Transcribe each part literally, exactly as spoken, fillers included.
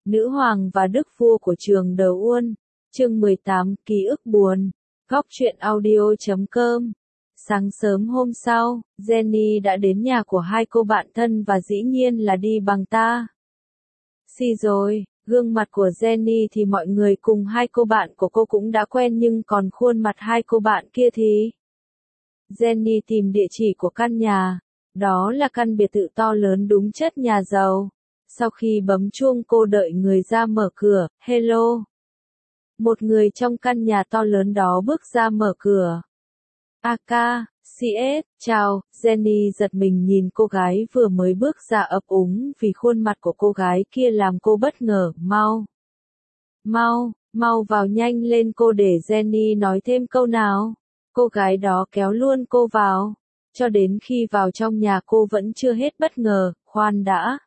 Nữ hoàng và đức vua của trường Đờ Uôn. Chương mười tám, ký ức buồn. Góc truyện audio chấm com. Sáng sớm hôm sau, Jenny đã đến nhà của hai cô bạn thân và dĩ nhiên là đi bằng ta. Xì rồi, gương mặt của Jenny thì mọi người cùng hai cô bạn của cô cũng đã quen, nhưng còn khuôn mặt hai cô bạn kia thì... Jenny tìm địa chỉ của căn nhà. Đó là căn biệt thự to lớn đúng chất nhà giàu. Sau khi bấm chuông cô đợi người ra mở cửa. Hello. Một người trong căn nhà to lớn đó bước ra mở cửa. Aka, xê ét, chào. Jenny giật mình nhìn cô gái vừa mới bước ra ấp úng vì khuôn mặt của cô gái kia làm cô bất ngờ. Mau. Mau, mau vào nhanh lên, cô để Jenny nói thêm câu nào. Cô gái đó kéo luôn cô vào. Cho đến khi vào trong nhà cô vẫn chưa hết bất ngờ. Khoan đã.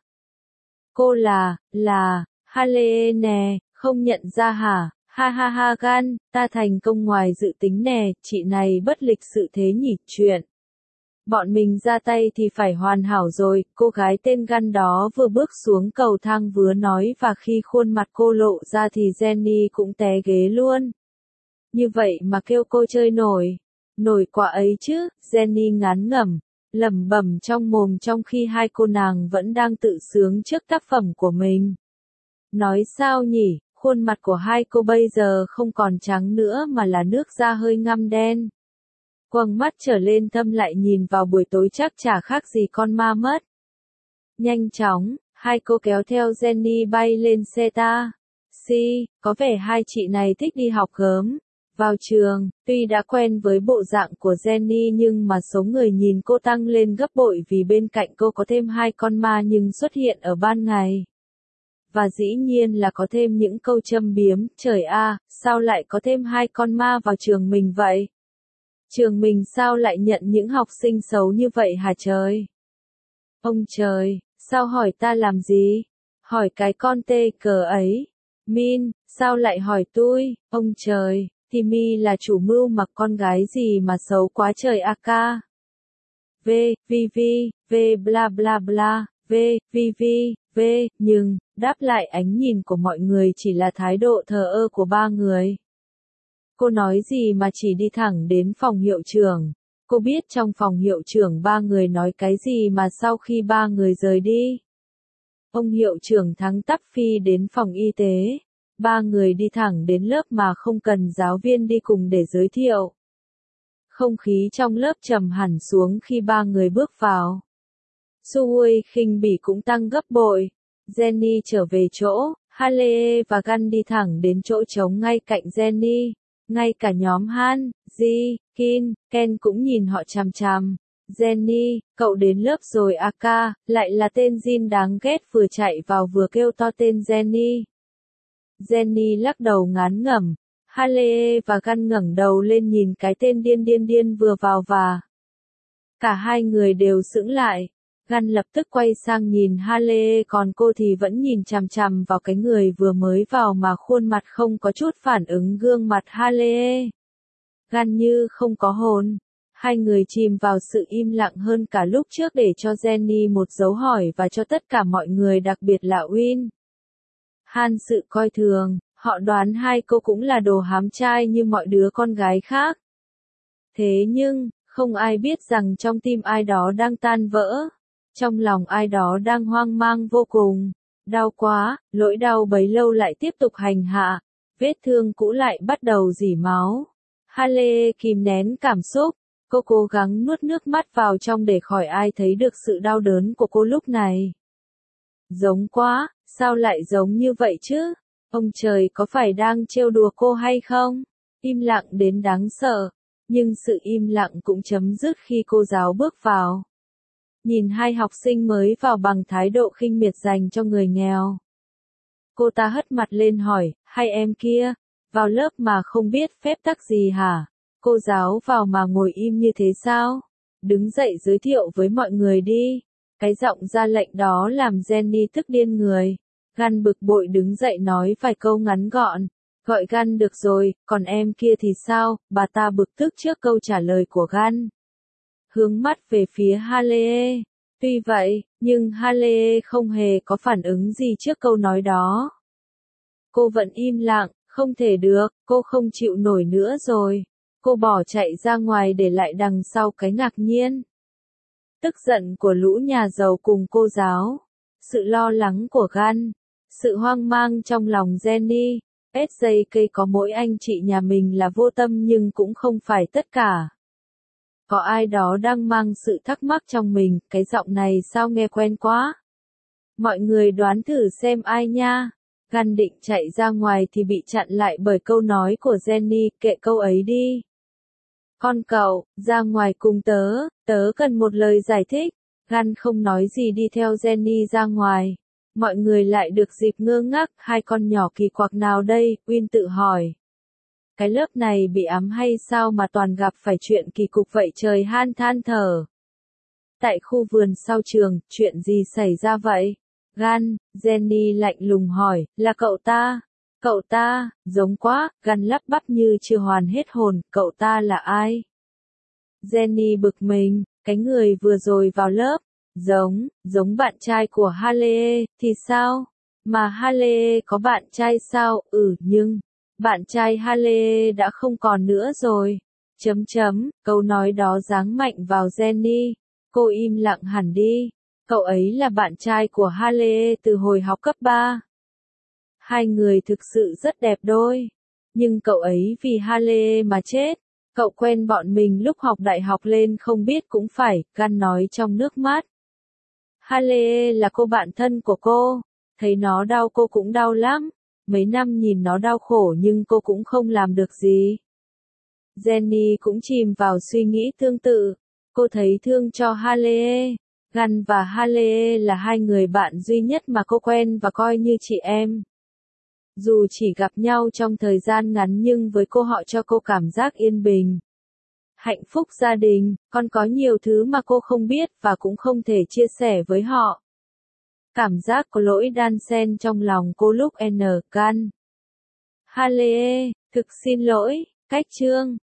Cô là, là, Halle nè, không nhận ra hả? Ha ha ha Gan, ta thành công ngoài dự tính nè, chị này bất lịch sự thế nhỉ. Chuyện bọn mình ra tay thì phải hoàn hảo rồi. Cô gái tên Gan đó vừa bước xuống cầu thang vừa nói, và khi khuôn mặt cô lộ ra thì Jenny cũng té ghế luôn. Như vậy mà kêu cô chơi nổi. Nổi quả ấy chứ. Jenny ngán ngẩm, lẩm bẩm trong mồm trong khi hai cô nàng vẫn đang tự sướng trước tác phẩm của mình. Nói sao nhỉ, khuôn mặt của hai cô bây giờ không còn trắng nữa mà là nước da hơi ngăm đen. Quầng mắt trở lên thâm lại nhìn vào buổi tối chắc chả khác gì con ma mất. Nhanh chóng, hai cô kéo theo Jenny bay lên xe ta. Si, có vẻ hai chị này thích đi học gớm. Vào trường, tuy đã quen với bộ dạng của Jenny nhưng mà số người nhìn cô tăng lên gấp bội vì bên cạnh cô có thêm hai con ma nhưng xuất hiện ở ban ngày. Và dĩ nhiên là có thêm những câu châm biếm, trời a, sao lại có thêm hai con ma vào trường mình vậy? Trường mình sao lại nhận những học sinh xấu như vậy hả trời? Ông trời, sao hỏi ta làm gì? Hỏi cái con tê cờ ấy. Min, sao lại hỏi tôi? Ông trời. Thì mi là chủ mưu mặc con gái gì mà xấu quá trời Aka. V, vi vi, V bla bla bla, V, vi vi, V, nhưng, đáp lại ánh nhìn của mọi người chỉ là thái độ thờ ơ của ba người. Cô nói gì mà chỉ đi thẳng đến phòng hiệu trưởng. Cô biết trong phòng hiệu trưởng ba người nói cái gì mà sau khi ba người rời đi. Ông hiệu trưởng thắng tắp phi đến phòng y tế. Ba người đi thẳng đến lớp mà không cần giáo viên đi cùng để giới thiệu. Không khí trong lớp trầm hẳn xuống khi ba người bước vào. Suhui khinh bỉ cũng tăng gấp bội. Jenny trở về chỗ, Halle và Gan đi thẳng đến chỗ trống ngay cạnh Jenny. Ngay cả nhóm Han, Ji, Kin, Ken cũng nhìn họ chằm chằm. Jenny, cậu đến lớp rồi Aka, lại là tên Jin đáng ghét vừa chạy vào vừa kêu to tên Jenny. Jenny lắc đầu ngán ngẩm. Halle và Gan ngẩng đầu lên nhìn cái tên điên điên điên vừa vào và cả hai người đều sững lại. Gan lập tức quay sang nhìn Halle, còn cô thì vẫn nhìn chằm chằm vào cái người vừa mới vào mà khuôn mặt không có chút phản ứng. Gương mặt Halle, Gan như không có hồn. Hai người chìm vào sự im lặng hơn cả lúc trước để cho Jenny một dấu hỏi và cho tất cả mọi người, đặc biệt là Win. Han sự coi thường, họ đoán hai cô cũng là đồ hám trai như mọi đứa con gái khác. Thế nhưng, không ai biết rằng trong tim ai đó đang tan vỡ. Trong lòng ai đó đang hoang mang vô cùng. Đau quá, nỗi đau bấy lâu lại tiếp tục hành hạ. Vết thương cũ lại bắt đầu rỉ máu. Halle kìm nén cảm xúc. Cô cố gắng nuốt nước mắt vào trong để khỏi ai thấy được sự đau đớn của cô lúc này. Giống quá, sao lại giống như vậy chứ? Ông trời có phải đang trêu đùa cô hay không? Im lặng đến đáng sợ. Nhưng sự im lặng cũng chấm dứt khi cô giáo bước vào. Nhìn hai học sinh mới vào bằng thái độ khinh miệt dành cho người nghèo. Cô ta hất mặt lên hỏi, hai em kia, vào lớp mà không biết phép tắc gì hả? Cô giáo vào mà ngồi im như thế sao? Đứng dậy giới thiệu với mọi người đi. Cái giọng ra lệnh đó làm Jenny tức điên người. Gan bực bội đứng dậy nói vài câu ngắn gọn. Gọi Gan được rồi, còn em kia thì sao? Bà ta bực tức trước câu trả lời của Gan. Hướng mắt về phía Halle. Tuy vậy, nhưng Halle không hề có phản ứng gì trước câu nói đó. Cô vẫn im lặng, không thể được, cô không chịu nổi nữa rồi. Cô bỏ chạy ra ngoài để lại đằng sau cái ngạc nhiên. Tức giận của lũ nhà giàu cùng cô giáo. Sự lo lắng của Gun. Sự hoang mang trong lòng Jenny. ét giê ca có mỗi anh chị nhà mình là vô tâm nhưng cũng không phải tất cả. Có ai đó đang mang sự thắc mắc trong mình, cái giọng này sao nghe quen quá. Mọi người đoán thử xem ai nha. Gun định chạy ra ngoài thì bị chặn lại bởi câu nói của Jenny, kệ câu ấy đi. Con cậu, ra ngoài cùng tớ, tớ cần một lời giải thích. Gun không nói gì đi theo Jenny ra ngoài. Mọi người lại được dịp ngơ ngác, hai con nhỏ kỳ quặc nào đây, Win tự hỏi. Cái lớp này bị ám hay sao mà toàn gặp phải chuyện kỳ cục vậy trời, Han than thở. Tại khu vườn sau trường, chuyện gì xảy ra vậy? Gun, Jenny lạnh lùng hỏi, là cậu ta? Cậu ta, giống quá, Gun lắp bắp như chưa hoàn hết hồn, cậu ta là ai? Jenny bực mình, cái người vừa rồi vào lớp, giống, giống bạn trai của Haley, thì sao? Mà Haley có bạn trai sao? Ừ, nhưng, bạn trai Haley đã không còn nữa rồi. Chấm chấm, câu nói đó giáng mạnh vào Jenny. Cô im lặng hẳn đi. Cậu ấy là bạn trai của Haley từ hồi học cấp ba. Hai người thực sự rất đẹp đôi. Nhưng cậu ấy vì Haley mà chết. Cậu quen bọn mình lúc học đại học lên không biết cũng phải, Gun nói trong nước mắt. Haley là cô bạn thân của cô. Thấy nó đau cô cũng đau lắm. Mấy năm nhìn nó đau khổ nhưng cô cũng không làm được gì. Jenny cũng chìm vào suy nghĩ tương tự. Cô thấy thương cho Haley. Gun và Haley là hai người bạn duy nhất mà cô quen và coi như chị em. Dù chỉ gặp nhau trong thời gian ngắn nhưng với cô họ cho cô cảm giác yên bình. Hạnh phúc gia đình, còn có nhiều thứ mà cô không biết và cũng không thể chia sẻ với họ. Cảm giác có lỗi đan xen trong lòng cô lúc N. Gun. Haley, thực xin lỗi, cách chương.